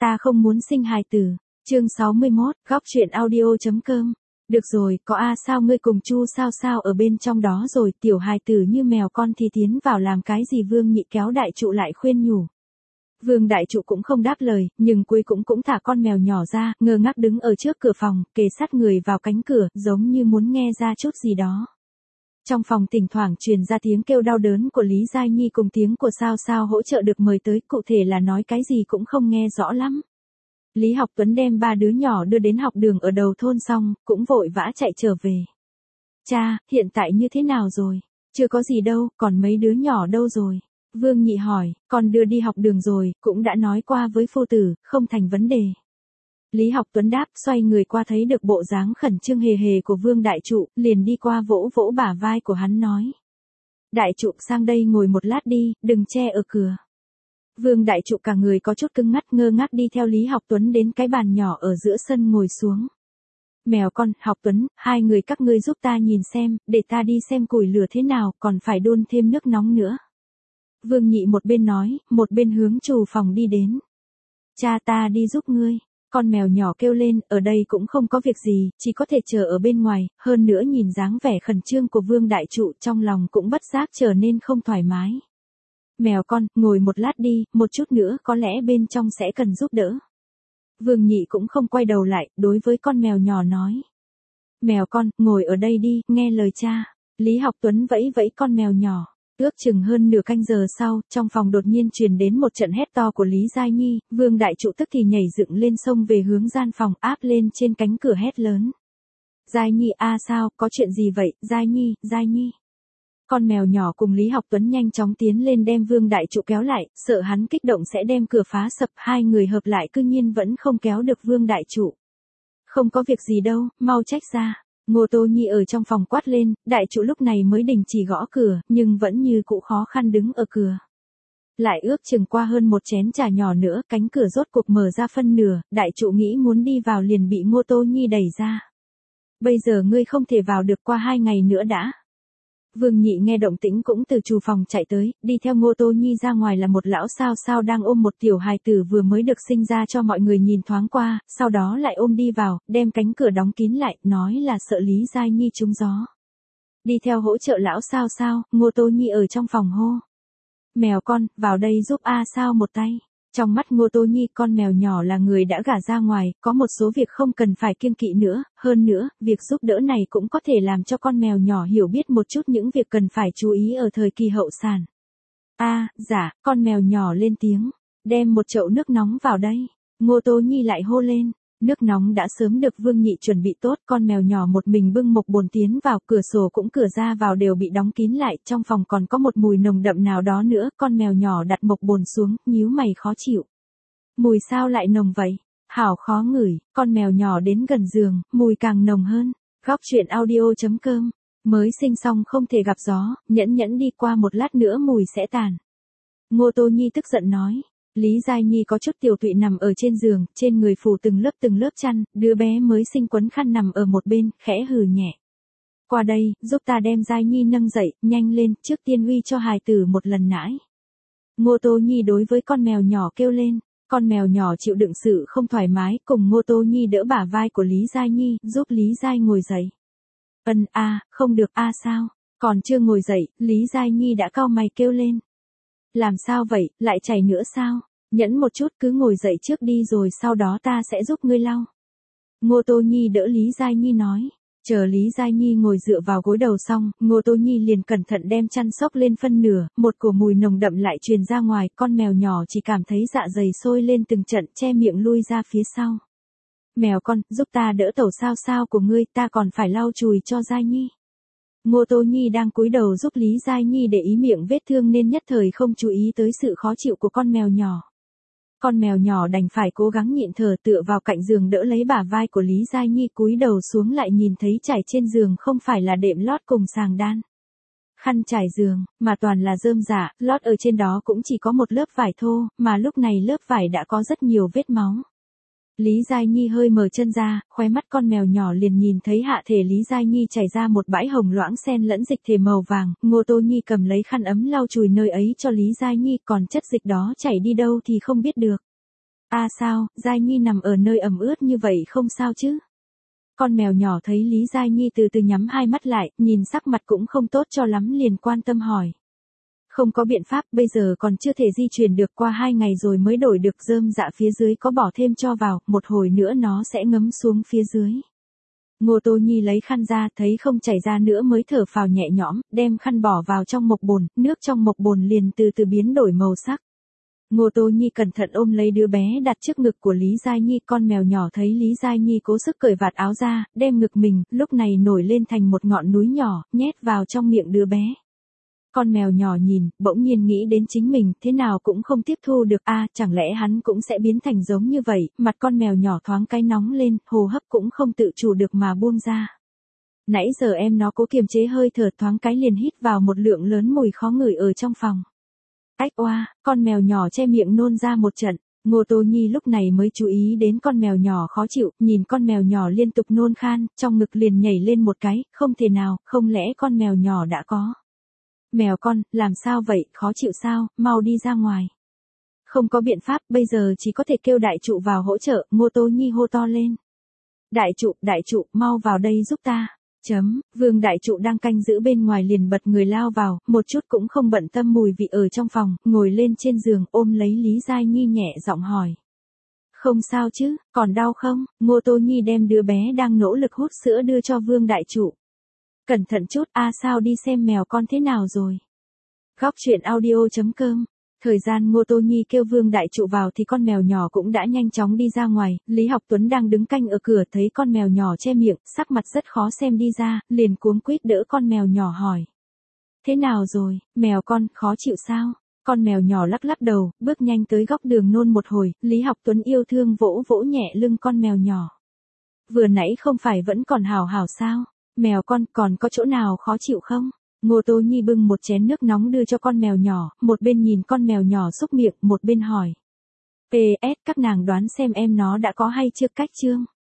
Ta không muốn sinh hài tử. Chương 61, góc truyện audio.com. Được rồi, có sao ngươi cùng Chu sao sao ở bên trong đó rồi, tiểu hài tử như mèo con thì tiến vào làm cái gì? Vương Nhị kéo đại trụ lại khuyên nhủ. Vương đại trụ cũng không đáp lời, nhưng cuối cũng thả con mèo nhỏ ra, ngơ ngác đứng ở trước cửa phòng, kề sát người vào cánh cửa, giống như muốn nghe ra chút gì đó. Trong phòng thỉnh thoảng truyền ra tiếng kêu đau đớn của Lý Giai Nhi cùng tiếng của Sao Sao hỗ trợ được mời tới, cụ thể là nói cái gì cũng không nghe rõ lắm. Lý Học Tuấn đem 3 đứa nhỏ đưa đến học đường ở đầu thôn xong, cũng vội vã chạy trở về. Cha, hiện tại như thế nào rồi? Chưa có gì đâu, còn mấy đứa nhỏ đâu rồi? Vương Nhị hỏi, con đưa đi học đường rồi, cũng đã nói qua với phu tử, không thành vấn đề. Lý Học Tuấn đáp, xoay người qua thấy được bộ dáng khẩn trương hề hề của Vương Đại Trụ, liền đi qua vỗ vỗ bả vai của hắn nói. Đại Trụ sang đây ngồi một lát đi, đừng che ở cửa. Vương Đại Trụ cả người có chút cứng ngắc ngơ ngác đi theo Lý Học Tuấn đến cái bàn nhỏ ở giữa sân ngồi xuống. Mèo con, Học Tuấn, hai người các ngươi giúp ta nhìn xem, để ta đi xem củi lửa thế nào, còn phải đun thêm nước nóng nữa. Vương Nhị một bên nói, một bên hướng trù phòng đi đến. Cha ta đi giúp ngươi. Con mèo nhỏ kêu lên, ở đây cũng không có việc gì, chỉ có thể chờ ở bên ngoài, hơn nữa nhìn dáng vẻ khẩn trương của Vương Đại Trụ trong lòng cũng bất giác trở nên không thoải mái. Mèo con, ngồi một lát đi, một chút nữa có lẽ bên trong sẽ cần giúp đỡ. Vương Nhị cũng không quay đầu lại, đối với con mèo nhỏ nói. Mèo con, ngồi ở đây đi, nghe lời cha. Lý Học Tuấn vẫy vẫy con mèo nhỏ. Ước chừng hơn nửa canh giờ sau, trong phòng đột nhiên truyền đến một trận hét to của Lý Giai Nhi, Vương Đại Trụ tức thì nhảy dựng lên xông về hướng gian phòng áp lên trên cánh cửa hét lớn. Giai Nhi sao, có chuyện gì vậy, Giai Nhi, Giai Nhi. Con mèo nhỏ cùng Lý Học Tuấn nhanh chóng tiến lên đem Vương Đại Trụ kéo lại, sợ hắn kích động sẽ đem cửa phá sập, hai người hợp lại cư nhiên vẫn không kéo được Vương Đại Trụ. Không có việc gì đâu, mau trách ra. Ngô Tô Nhi ở trong phòng quát lên, Đại Trụ lúc này mới đình chỉ gõ cửa, nhưng vẫn như cũ khó khăn đứng ở cửa. Lại ước chừng qua hơn một chén trà nhỏ nữa, cánh cửa rốt cuộc mở ra phân nửa, Đại Trụ nghĩ muốn đi vào liền bị Ngô Tô Nhi đẩy ra. Bây giờ ngươi không thể vào được, qua 2 ngày nữa đã. Vương Nhị nghe động tĩnh cũng từ trù phòng chạy tới, đi theo Ngô Tô Nhi ra ngoài là một lão Sao Sao đang ôm một tiểu hài tử vừa mới được sinh ra cho mọi người nhìn thoáng qua, sau đó lại ôm đi vào, đem cánh cửa đóng kín lại, nói là sợ Lý Giai Nhi trúng gió. Đi theo hỗ trợ lão Sao Sao, Ngô Tô Nhi ở trong phòng hô. Mèo con, vào đây giúp Sao một tay. Trong mắt Ngô Tô Nhi, con mèo nhỏ là người đã gả ra ngoài, có một số việc không cần phải kiêng kỵ nữa, hơn nữa, việc giúp đỡ này cũng có thể làm cho con mèo nhỏ hiểu biết một chút những việc cần phải chú ý ở thời kỳ hậu sản. Dạ, con mèo nhỏ lên tiếng, đem một chậu nước nóng vào đây. Ngô Tô Nhi lại hô lên, nước nóng đã sớm được Vương Nhị chuẩn bị tốt, con mèo nhỏ một mình bưng một bồn tiến vào, cửa sổ cũng cửa ra vào đều bị đóng kín lại, trong phòng còn có một mùi nồng đậm nào đó nữa, con mèo nhỏ đặt một bồn xuống, nhíu mày khó chịu. Mùi sao lại nồng vậy? Hảo khó ngửi, con mèo nhỏ đến gần giường, mùi càng nồng hơn. Góc truyện audio.com, mới sinh xong không thể gặp gió, nhẫn nhẫn đi qua một lát nữa mùi sẽ tàn. Ngô Tô Nhi tức giận nói. Lý Giai Nhi có chút tiểu tụy nằm ở trên giường, trên người phủ từng lớp chăn, đứa bé mới sinh quấn khăn nằm ở một bên, khẽ hừ nhẹ. Qua đây, giúp ta đem Giai Nhi nâng dậy, nhanh lên, trước tiên uy cho hài tử một lần nãi. Ngô Tô Nhi đối với con mèo nhỏ kêu lên, con mèo nhỏ chịu đựng sự không thoải mái, cùng Ngô Tô Nhi đỡ bả vai của Lý Giai Nhi, giúp Lý Giai ngồi dậy. Không được sao, còn chưa ngồi dậy, Lý Giai Nhi đã cau mày kêu lên. Làm sao vậy, lại chảy nữa sao? Nhẫn một chút, cứ ngồi dậy trước đi rồi sau đó ta sẽ giúp ngươi lau. Ngô Tô Nhi đỡ Lý Giai Nhi nói. Chờ Lý Giai Nhi ngồi dựa vào gối đầu xong, Ngô Tô Nhi liền cẩn thận đem chăn xốc lên phân nửa, một cổ mùi nồng đậm lại truyền ra ngoài, con mèo nhỏ chỉ cảm thấy dạ dày sôi lên từng trận, che miệng lui ra phía sau. Mèo con, giúp ta đỡ tẩu Sao Sao của ngươi, ta còn phải lau chùi cho Giai Nhi. Ngô Tô Nhi đang cúi đầu giúp Lý Giai Nhi để ý miệng vết thương nên nhất thời không chú ý tới sự khó chịu của con mèo nhỏ. Con mèo nhỏ đành phải cố gắng nhịn thở tựa vào cạnh giường đỡ lấy bả vai của Lý Giai Nhi, cúi đầu xuống lại nhìn thấy trải trên giường không phải là đệm lót cùng sàng đan. Khăn trải giường, mà toàn là rơm rạ, lót ở trên đó cũng chỉ có một lớp vải thô, mà lúc này lớp vải đã có rất nhiều vết máu. Lý Giai Nhi hơi mở chân ra, khóe mắt con mèo nhỏ liền nhìn thấy hạ thể Lý Giai Nhi chảy ra một bãi hồng loãng xen lẫn dịch thể màu vàng, Ngô Tô Nhi cầm lấy khăn ấm lau chùi nơi ấy cho Lý Giai Nhi, còn chất dịch đó chảy đi đâu thì không biết được. Sao, Giai Nhi nằm ở nơi ẩm ướt như vậy không sao chứ? Con mèo nhỏ thấy Lý Giai Nhi từ từ nhắm hai mắt lại, nhìn sắc mặt cũng không tốt cho lắm liền quan tâm hỏi. Không có biện pháp, bây giờ còn chưa thể di chuyển được, qua 2 ngày rồi mới đổi được, rơm dạ phía dưới có bỏ thêm cho vào, một hồi nữa nó sẽ ngấm xuống phía dưới. Ngô Tô Nhi lấy khăn ra, thấy không chảy ra nữa mới thở phào nhẹ nhõm, đem khăn bỏ vào trong mộc bồn, nước trong mộc bồn liền từ từ biến đổi màu sắc. Ngô Tô Nhi cẩn thận ôm lấy đứa bé đặt trước ngực của Lý Giai Nhi, con mèo nhỏ thấy Lý Giai Nhi cố sức cởi vạt áo ra, đem ngực mình, lúc này nổi lên thành một ngọn núi nhỏ, nhét vào trong miệng đứa bé. Con mèo nhỏ nhìn, bỗng nhiên nghĩ đến chính mình, thế nào cũng không tiếp thu được, chẳng lẽ hắn cũng sẽ biến thành giống như vậy, mặt con mèo nhỏ thoáng cái nóng lên, hô hấp cũng không tự chủ được mà buông ra. Nãy giờ nó cố kiềm chế hơi thở, thoáng cái liền hít vào một lượng lớn mùi khó ngửi ở trong phòng. Ách oa, con mèo nhỏ che miệng nôn ra một trận. Ngô Tô Nhi lúc này mới chú ý đến con mèo nhỏ khó chịu, nhìn con mèo nhỏ liên tục nôn khan, trong ngực liền nhảy lên một cái, không thể nào, không lẽ con mèo nhỏ đã có. Mèo con, làm sao vậy, khó chịu sao, mau đi ra ngoài. Không có biện pháp, bây giờ chỉ có thể kêu đại trụ vào hỗ trợ, Ngô Tô Nhi hô to lên. Đại trụ, mau vào đây giúp ta. Vương đại trụ đang canh giữ bên ngoài liền bật người lao vào, một chút cũng không bận tâm mùi vị ở trong phòng, ngồi lên trên giường ôm lấy Lý Giai Nhi nhẹ giọng hỏi. Không sao chứ, còn đau không? Ngô Tô Nhi đem đứa bé đang nỗ lực hút sữa đưa cho Vương đại trụ. Cẩn thận chút, sao đi xem mèo con thế nào rồi. Góc truyện audio.com. Thời gian Ngô Tô Nhi kêu Vương đại trụ vào thì con mèo nhỏ cũng đã nhanh chóng đi ra ngoài, Lý Học Tuấn đang đứng canh ở cửa thấy con mèo nhỏ che miệng, sắc mặt rất khó xem đi ra, liền cuống quýt đỡ con mèo nhỏ hỏi. Thế nào rồi, mèo con, khó chịu sao? Con mèo nhỏ lắc lắc đầu, bước nhanh tới góc đường nôn một hồi, Lý Học Tuấn yêu thương vỗ vỗ nhẹ lưng con mèo nhỏ. Vừa nãy không phải vẫn còn hảo hảo sao? Mèo con còn có chỗ nào khó chịu không? Ngô Tô Nhi bưng một chén nước nóng đưa cho con mèo nhỏ, một bên nhìn con mèo nhỏ xúc miệng, một bên hỏi. PS, các nàng đoán xem em nó đã có hay chưa, cách chương.